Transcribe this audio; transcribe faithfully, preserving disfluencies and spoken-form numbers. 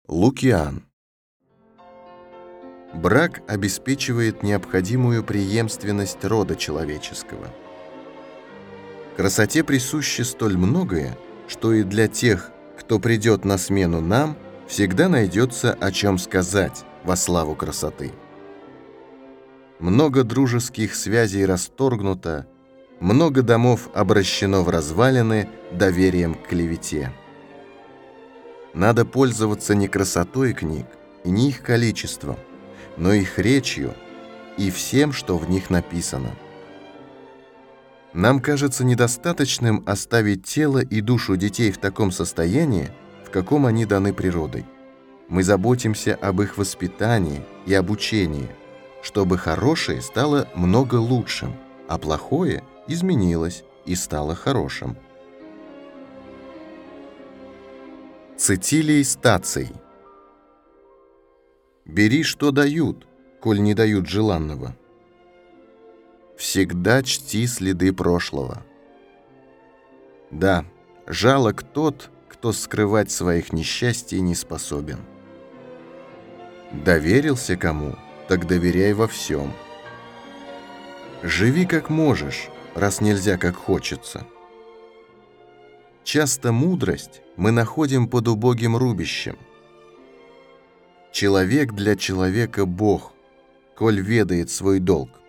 Лукиан. Брак обеспечивает необходимую преемственность рода человеческого. Красоте присуще столь многое, что и для тех, кто придет на смену нам, всегда найдется о чем сказать во славу красоты. Много дружеских связей расторгнуто, много домов обращено в развалины доверием к клевете. Надо пользоваться не красотой книг и не их количеством, но их речью и всем, что в них написано. Нам кажется недостаточным оставить тело и душу детей в таком состоянии, в каком они даны природой. Мы заботимся об их воспитании и обучении, чтобы хорошее стало много лучшим, а плохое изменилось и стало хорошим. Цетилий Стаций. Бери, что дают, коль не дают желанного. Всегда чти следы прошлого. Да, жалок тот, кто скрывать своих несчастий не способен. Доверился кому, так доверяй во всем. Живи как можешь, раз нельзя как хочется. Часто мудрость мы находим под убогим рубищем. Человек для человека Бог, коль ведает свой долг.